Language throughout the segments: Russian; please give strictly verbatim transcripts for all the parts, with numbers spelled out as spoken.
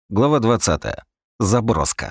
Глава двадцатая. Заброска.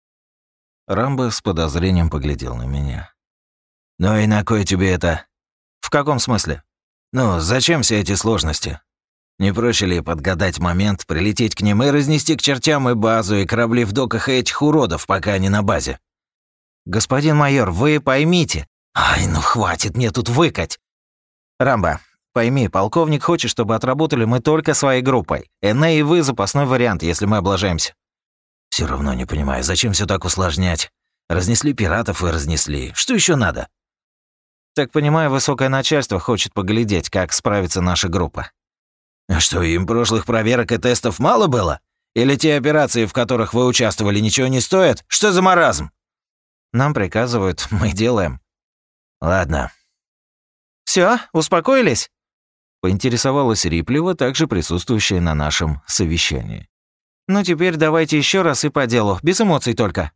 Рамбо с подозрением поглядел на меня. «Ну и на кой тебе это?» «В каком смысле?» «Ну, зачем все эти сложности? Не проще ли подгадать момент, прилететь к ним и разнести к чертям и базу, и корабли в доках, и этих уродов, пока они на базе?» «Господин майор, вы поймите...» «Ай, ну хватит мне тут выкать!» «Рамбо, пойми, полковник хочет, чтобы отработали мы только своей группой. Эней и вы запасной вариант, если мы облажаемся». Все равно не понимаю, зачем все так усложнять? Разнесли пиратов и разнесли. Что еще надо?» «Так понимаю, высокое начальство хочет поглядеть, как справится наша группа». «А что, им прошлых проверок и тестов мало было? Или те операции, в которых вы участвовали, ничего не стоят? Что за маразм?» «Нам приказывают, мы делаем». «Ладно». Все, успокоились?» Поинтересовалась Риплева, также присутствующая на нашем совещании. «Ну теперь давайте еще раз и по делу, без эмоций только».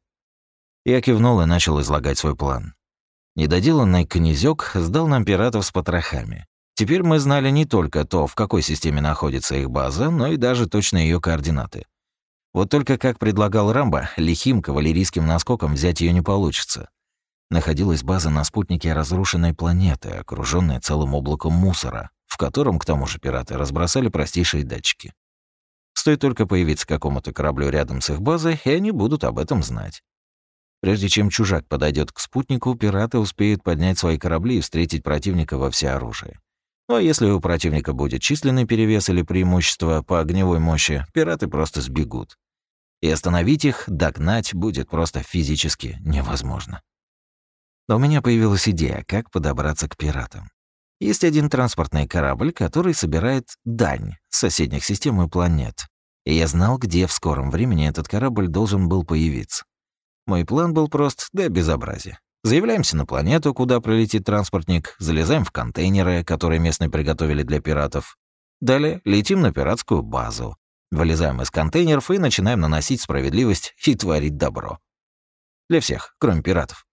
Я кивнул и начал излагать свой план. Недоделанный князёк сдал нам пиратов с потрохами. Теперь мы знали не только то, в какой системе находится их база, но и даже точно ее координаты. Вот только, как предлагал Рамбо, лихим кавалерийским наскоком взять ее не получится. Находилась база на спутнике разрушенной планеты, окружённая целым облаком мусора, в котором, к тому же, пираты разбросали простейшие датчики. Стоит только появиться какому-то кораблю рядом с их базой, и они будут об этом знать. Прежде чем чужак подойдет к спутнику, пираты успеют поднять свои корабли и встретить противника во всеоружии. Ну а если у противника будет численный перевес или преимущество по огневой мощи, пираты просто сбегут. И остановить их, догнать будет просто физически невозможно. Но у меня появилась идея, как подобраться к пиратам. Есть один транспортный корабль, который собирает дань с соседних систем и планет. И я знал, где в скором времени этот корабль должен был появиться. Мой план был прост до безобразия. Заявляемся на планету, куда прилетит транспортник, залезаем в контейнеры, которые местные приготовили для пиратов. Далее летим на пиратскую базу. Вылезаем из контейнеров и начинаем наносить справедливость и творить добро. Для всех, кроме пиратов.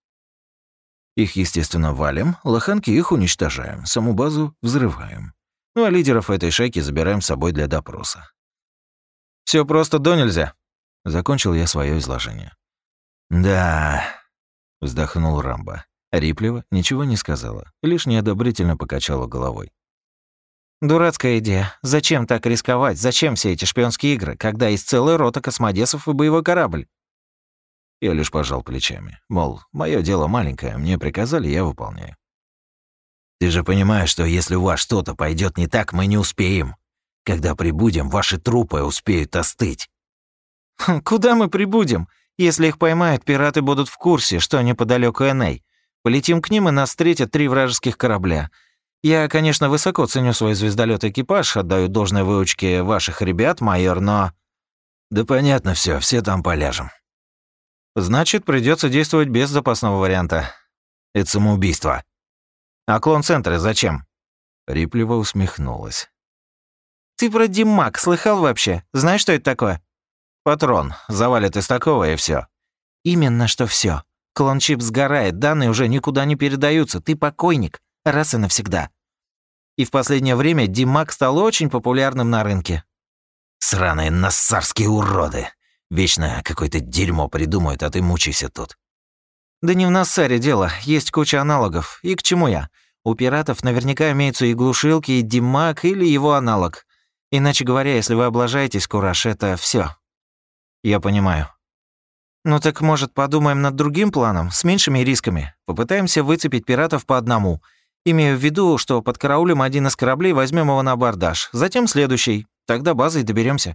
Их, естественно, валим, лоханки их уничтожаем, саму базу взрываем. Ну а лидеров этой шайки забираем с собой для допроса. Все просто до нельзя. Закончил я свое изложение. «Да», — вздохнул Рамбо. Риплева ничего не сказала, лишь неодобрительно покачала головой. «Дурацкая идея. Зачем так рисковать? Зачем все эти шпионские игры, когда есть целая рота космодесов и боевой корабль?» Я лишь пожал плечами. Мол, мое дело маленькое, мне приказали, я выполняю. «Ты же понимаешь, что если у вас что-то пойдет не так, мы не успеем. Когда прибудем, ваши трупы успеют остыть». «Куда мы прибудем? Если их поймают, пираты будут в курсе, что неподалеку Эней. Полетим к ним, и нас встретят три вражеских корабля. Я, конечно, высоко ценю свой звездолет экипаж, отдаю должное выучке ваших ребят, майор, но...» «Да понятно все, все там поляжем». «Значит, придется действовать без запасного варианта». «Это самоубийство». «А клон-центры зачем?» Риплева усмехнулась. «Ты про Димак слыхал вообще? Знаешь, что это такое?» «Патрон. Завалит из такого, и все. «Именно что все. Клон-чип сгорает, данные уже никуда не передаются. Ты покойник. Раз и навсегда». И в последнее время Димак стал очень популярным на рынке. «Сраные нассарские уроды. Вечно какое-то дерьмо придумают, а ты мучайся тут». «Да не в Нассаре дело. Есть куча аналогов. И к чему я? У пиратов наверняка имеются и глушилки, и Димак, или его аналог. Иначе говоря, если вы облажаетесь, Кураж, это все. «Я понимаю». «Ну так, может, подумаем над другим планом, с меньшими рисками? Попытаемся выцепить пиратов по одному. Имею в виду, что подкараулим один из кораблей, возьмем его на абордаж, затем следующий. Тогда базой доберемся.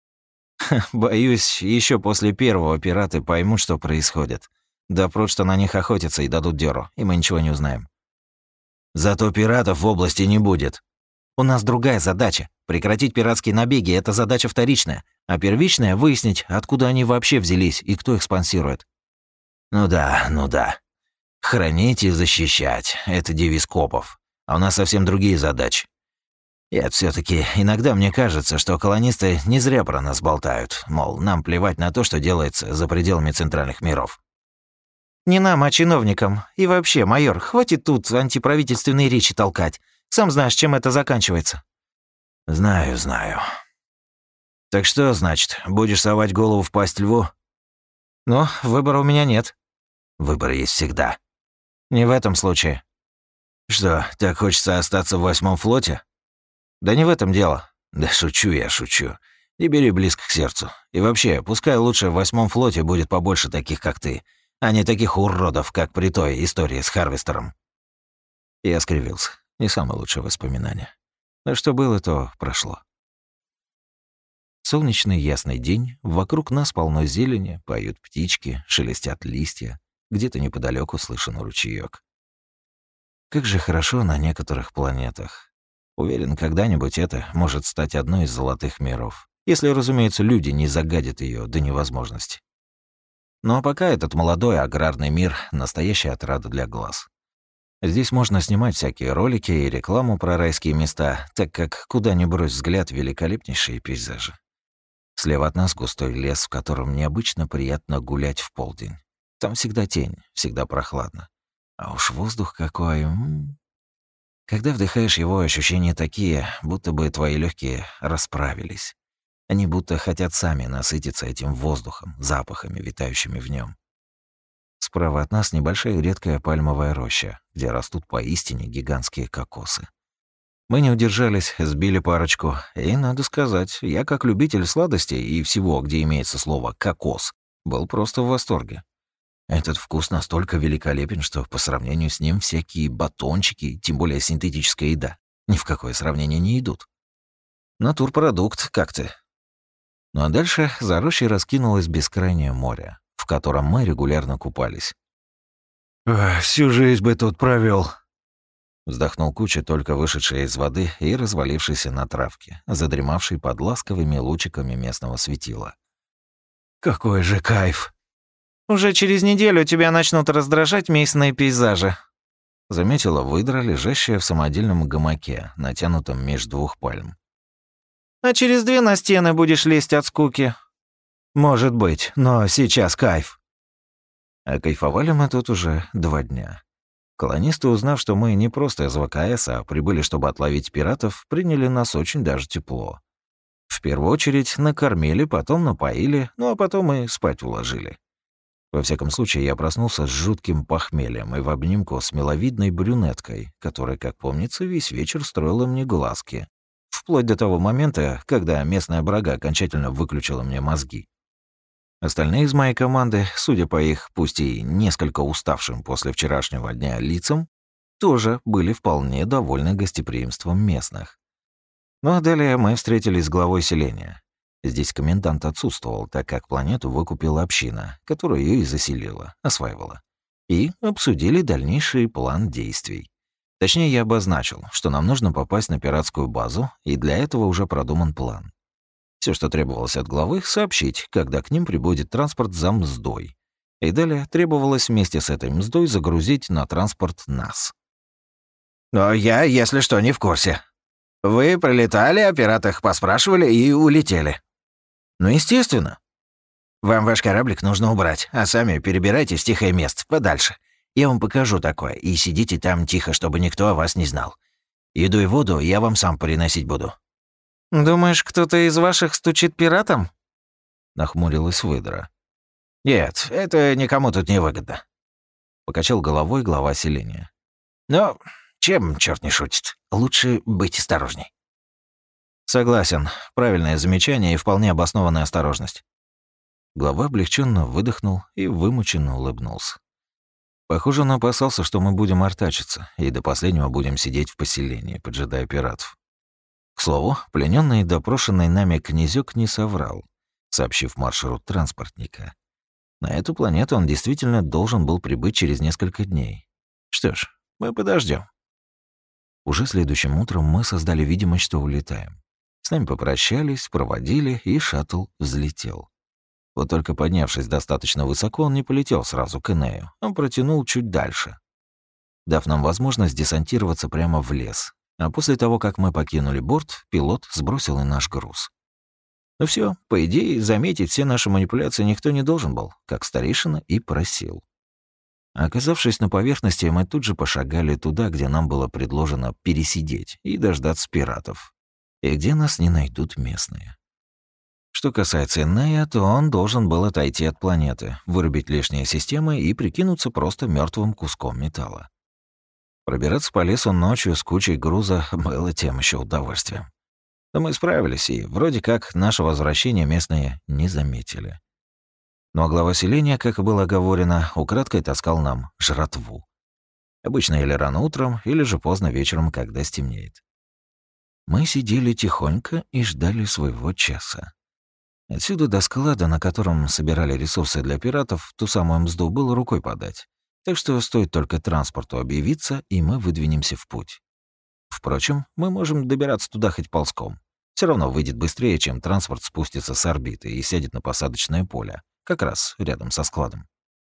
«Боюсь, еще после первого пираты поймут, что происходит. Допрут, что на них охотятся, и дадут дёру, и мы ничего не узнаем». «Зато пиратов в области не будет». «У нас другая задача. Прекратить пиратские набеги — это задача вторичная, а первичная — выяснить, откуда они вообще взялись и кто их спонсирует». «Ну да, ну да. Хранить и защищать — это девиз копов. А у нас совсем другие задачи. И все таки иногда мне кажется, что колонисты не зря про нас болтают, мол, нам плевать на то, что делается за пределами центральных миров». «Не нам, а чиновникам. И вообще, майор, хватит тут антиправительственные речи толкать. Сам знаешь, чем это заканчивается». «Знаю, знаю». Так что, значит, будешь совать голову в пасть льву? Но выбора у меня нет. Выбор есть всегда. Не в этом случае. Что, так хочется остаться в восьмом флоте? Да не в этом дело. Да шучу я, шучу. Не бери близко к сердцу. И вообще, пускай лучше в восьмом флоте будет побольше таких, как ты, а не таких уродов, как при той истории с Харвестером. Я скривился. Не самое лучшее воспоминание. Но что было, то прошло. Солнечный ясный день, вокруг нас полно зелени, поют птички, шелестят листья, где-то неподалеку слышен ручеёк. Как же хорошо на некоторых планетах. Уверен, когда-нибудь это может стать одной из золотых миров, если, разумеется, люди не загадят ее до невозможности. Ну а пока этот молодой аграрный мир — настоящая отрада для глаз. Здесь можно снимать всякие ролики и рекламу про райские места, так как куда ни брось взгляд, великолепнейшие пейзажи. Слева от нас густой лес, в котором необычно приятно гулять в полдень. Там всегда тень, всегда прохладно. А уж воздух какой. М-м. Когда вдыхаешь его, ощущения такие, будто бы твои легкие расправились. Они будто хотят сами насытиться этим воздухом, запахами, витающими в нем. Справа от нас небольшая редкая пальмовая роща, где растут поистине гигантские кокосы. Мы не удержались, сбили парочку, и, надо сказать, я как любитель сладостей и всего, где имеется слово «кокос», был просто в восторге. Этот вкус настолько великолепен, что по сравнению с ним всякие батончики, тем более синтетическая еда, ни в какое сравнение не идут. Натурпродукт, как ты. Ну а дальше за рощей раскинулось бескрайнее море, в котором мы регулярно купались. «Всю жизнь бы тут провел, вздохнул Куча, только вышедший из воды и развалившийся на травке, задремавший под ласковыми лучиками местного светила. «Какой же кайф! Уже через неделю тебя начнут раздражать местные пейзажи», заметила выдра, лежащая в самодельном гамаке, натянутом меж двух пальм. «А через две на стены будешь лезть от скуки». «Может быть, но сейчас кайф». А кайфовали мы тут уже два дня. Колонисты, узнав, что мы не просто из ВКС, а прибыли, чтобы отловить пиратов, приняли нас очень даже тепло. В первую очередь накормили, потом напоили, ну а потом и спать уложили. Во всяком случае, я проснулся с жутким похмельем и в обнимку с миловидной брюнеткой, которая, как помнится, весь вечер строила мне глазки. Вплоть до того момента, когда местная брага окончательно выключила мне мозги. Остальные из моей команды, судя по их, пусть и несколько уставшим после вчерашнего дня лицам, тоже были вполне довольны гостеприимством местных. Ну а далее мы встретились с главой селения. Здесь комендант отсутствовал, так как планету выкупила община, которая ее и заселила, осваивала. И обсудили дальнейший план действий. Точнее, я обозначил, что нам нужно попасть на пиратскую базу, и для этого уже продуман план. Все, что требовалось от главы, сообщить, когда к ним прибудет транспорт за мздой. И далее требовалось вместе с этой мздой загрузить на транспорт нас. «Но я, если что, не в курсе. Вы прилетали, о пиратах поспрашивали и улетели». «Ну, естественно». «Вам ваш кораблик нужно убрать, а сами перебирайтесь в тихое место, подальше. Я вам покажу такое, и сидите там тихо, чтобы никто о вас не знал. Еду и воду я вам сам приносить буду». «Думаешь, кто-то из ваших стучит пиратам?» — нахмурилась выдра. «Нет, это никому тут не выгодно», — покачал головой глава селения. «Но чем черт не шутит? Лучше быть осторожней». «Согласен. Правильное замечание и вполне обоснованная осторожность». Глава облегченно выдохнул и вымученно улыбнулся. Похоже, он опасался, что мы будем артачиться, и до последнего будем сидеть в поселении, поджидая пиратов. К слову, пленённый и допрошенный нами князёк не соврал, сообщив маршрут транспортника. На эту планету он действительно должен был прибыть через несколько дней. Что ж, мы подождём. Уже следующим утром мы создали видимость, что улетаем. С нами попрощались, проводили, и шаттл взлетел. Вот только поднявшись достаточно высоко, он не полетел сразу к Энею, он протянул чуть дальше, дав нам возможность десантироваться прямо в лес. А после того, как мы покинули борт, пилот сбросил и наш груз. Ну все, по идее, заметить все наши манипуляции никто не должен был, как старейшина и просил. Оказавшись на поверхности, мы тут же пошагали туда, где нам было предложено пересидеть и дождаться пиратов, и где нас не найдут местные. Что касается Инея, то он должен был отойти от планеты, вырубить лишние системы и прикинуться просто мертвым куском металла. Пробираться по лесу ночью с кучей груза было тем еще удовольствием. Но мы справились, и вроде как наше возвращение местные не заметили. Но глава селения, как и было оговорено, украдкой таскал нам жратву. Обычно или рано утром, или же поздно вечером, когда стемнеет. Мы сидели тихонько и ждали своего часа. Отсюда до склада, на котором собирали ресурсы для пиратов, ту самую мзду было рукой подать. Так что стоит только транспорту объявиться, и мы выдвинемся в путь. Впрочем, мы можем добираться туда хоть ползком. Все равно выйдет быстрее, чем транспорт спустится с орбиты и сядет на посадочное поле, как раз рядом со складом.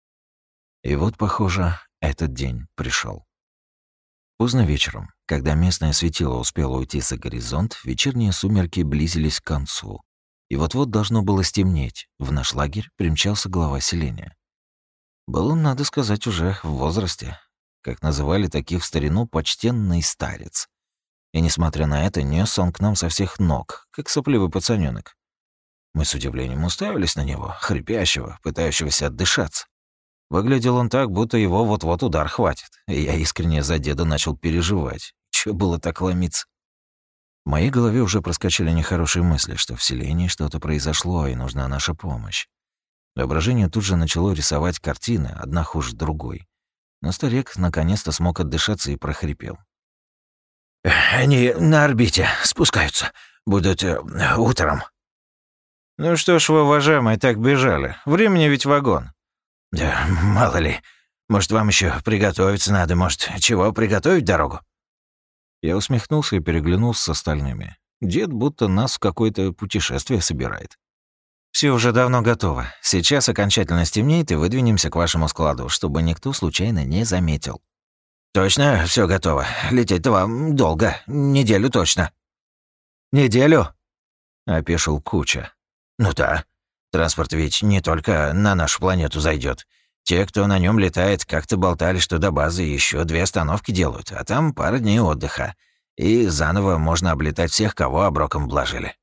И вот, похоже, этот день пришел. Поздно вечером, когда местное светило успело уйти за горизонт, вечерние сумерки близились к концу. И вот-вот должно было стемнеть. В наш лагерь примчался глава селения. Был он, надо сказать, уже в возрасте. Как называли таких в старину, почтенный старец. И, несмотря на это, нес он к нам со всех ног, как сопливый пацанёнок. Мы с удивлением уставились на него, хрипящего, пытающегося отдышаться. Выглядел он так, будто его вот-вот удар хватит. И я искренне за деда начал переживать. Чё было так ломиться? В моей голове уже проскочили нехорошие мысли, что в селении что-то произошло и нужна наша помощь. Воображение тут же начало рисовать картины, одна хуже другой. Но старик наконец-то смог отдышаться и прохрипел. «Они на орбите спускаются. Будут э, утром». «Ну что ж вы, уважаемые, так бежали? Времени ведь вагон». «Да мало ли. Может, вам еще приготовиться надо? Может, чего приготовить дорогу?» Я усмехнулся и переглянулся с остальными. Дед будто нас в какое-то путешествие собирает. Все уже давно готово. Сейчас окончательно стемнеет и выдвинемся к вашему складу, чтобы никто случайно не заметил». «Точно все готово? Лететь-то вам долго. Неделю точно». «Неделю?» — опешил Куча. «Ну да. Транспорт ведь не только на нашу планету зайдет. Те, кто на нем летает, как-то болтали, что до базы еще две остановки делают, а там пара дней отдыха. И заново можно облетать всех, кого оброком вложили».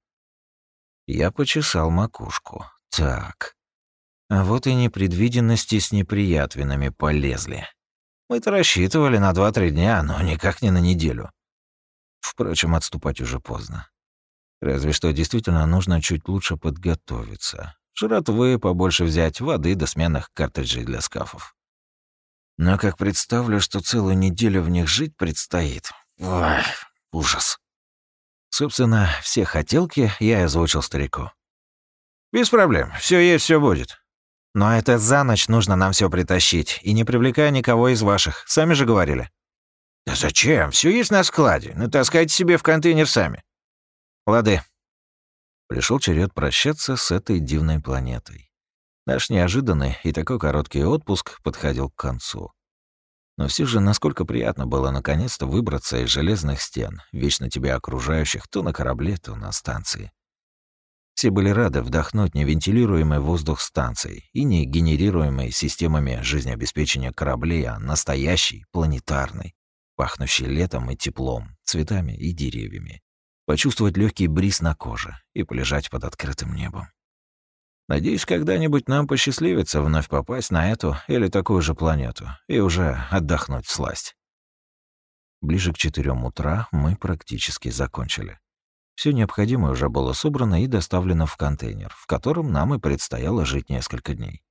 Я почесал макушку. Так. А вот и непредвиденности с неприятными полезли. Мы-то рассчитывали на два-три дня, но никак не на неделю. Впрочем, отступать уже поздно. Разве что действительно нужно чуть лучше подготовиться. Жратвы побольше взять, воды до сменных картриджей для скафов. Но как представлю, что целую неделю в них жить предстоит. Ой, ужас. Собственно, все хотелки я озвучил старику. «Без проблем, все есть, все будет. Но это за ночь нужно нам все притащить, и не привлекая никого из ваших, сами же говорили». «Да зачем? Все есть на складе. Натаскайте себе в контейнер сами». «Лады». Пришел черед прощаться с этой дивной планетой. Наш неожиданный и такой короткий отпуск подходил к концу. Но все же насколько приятно было наконец-то выбраться из железных стен, вечно тебя окружающих то на корабле, то на станции. Все были рады вдохнуть невентилируемый воздух станции и не генерируемый системами жизнеобеспечения кораблей, а настоящий, планетарный, пахнущий летом и теплом, цветами и деревьями. Почувствовать легкий бриз на коже и полежать под открытым небом. Надеюсь, когда-нибудь нам посчастливится вновь попасть на эту или такую же планету и уже отдохнуть всласть. Ближе к четырем утра мы практически закончили. Все необходимое уже было собрано и доставлено в контейнер, в котором нам и предстояло жить несколько дней.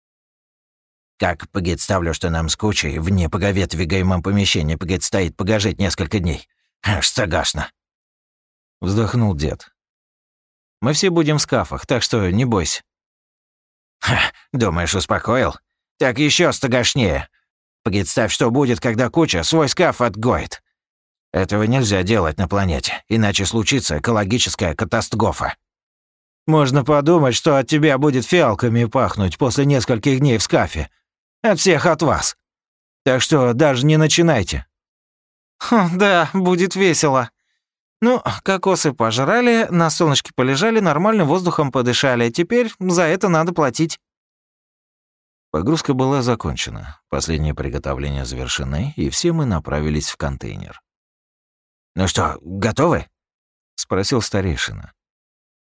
«Как представлю, что нам с Кучей в непоговедвигаемом помещении предстоит погожить несколько дней. Аж стагашно!» Вздохнул дед. «Мы все будем в скафах, так что не бойся». «Ха, думаешь, успокоил? Так еще стагашнее. Представь, что будет, когда Куча свой скаф отгоит. Этого нельзя делать на планете, иначе случится экологическая катастрофа». «Можно подумать, что от тебя будет фиалками пахнуть после нескольких дней в скафе. От всех от вас. Так что даже не начинайте». Хм, «Да, будет весело. Ну, кокосы пожрали, на солнышке полежали, нормальным воздухом подышали. Теперь за это надо платить». Погрузка была закончена, последние приготовления завершены, и все мы направились в контейнер. «Ну что, готовы?» — спросил старейшина.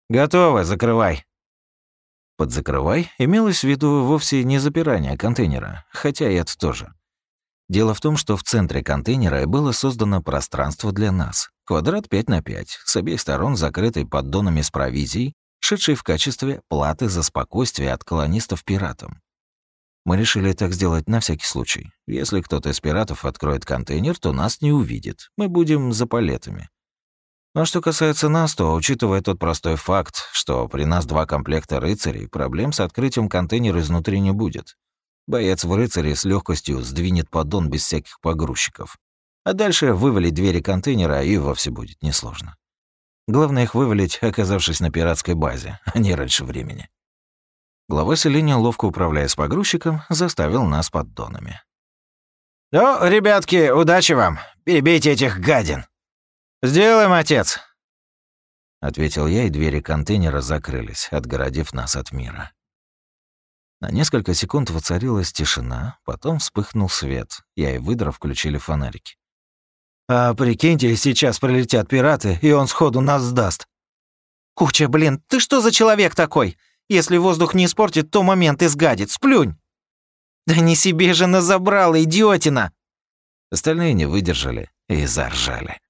«Готово, закрывай». Под «закрывай» имелось в виду вовсе не запирание контейнера, хотя и это тоже. Дело в том, что в центре контейнера было создано пространство для нас. Квадрат пять на пять, с обеих сторон закрытый поддонами с провизией, шедший в качестве платы за спокойствие от колонистов пиратам. Мы решили так сделать на всякий случай. Если кто-то из пиратов откроет контейнер, то нас не увидит. Мы будем за палетами. Но что касается нас, то, учитывая тот простой факт, что при нас два комплекта рыцарей, проблем с открытием контейнера изнутри не будет. Боец в рыцаре с легкостью сдвинет поддон без всяких погрузчиков. А дальше вывалить двери контейнера и вовсе будет несложно. Главное их вывалить, оказавшись на пиратской базе, а не раньше времени. Глава селения, ловко управляя с погрузчиком, заставил нас поддонами. «Ну, ребятки, удачи вам! Перебейте этих гадин!» «Сделаем, отец!» — ответил я, и двери контейнера закрылись, отгородив нас от мира. На несколько секунд воцарилась тишина, потом вспыхнул свет. Я и выдра включили фонарики. «А прикиньте, сейчас прилетят пираты, и он сходу нас сдаст». «Куча, блин, ты что за человек такой? Если воздух не испортит, то момент изгадит. Сплюнь!» «Да не себе же назабрала, идиотина!» Остальные не выдержали и заржали.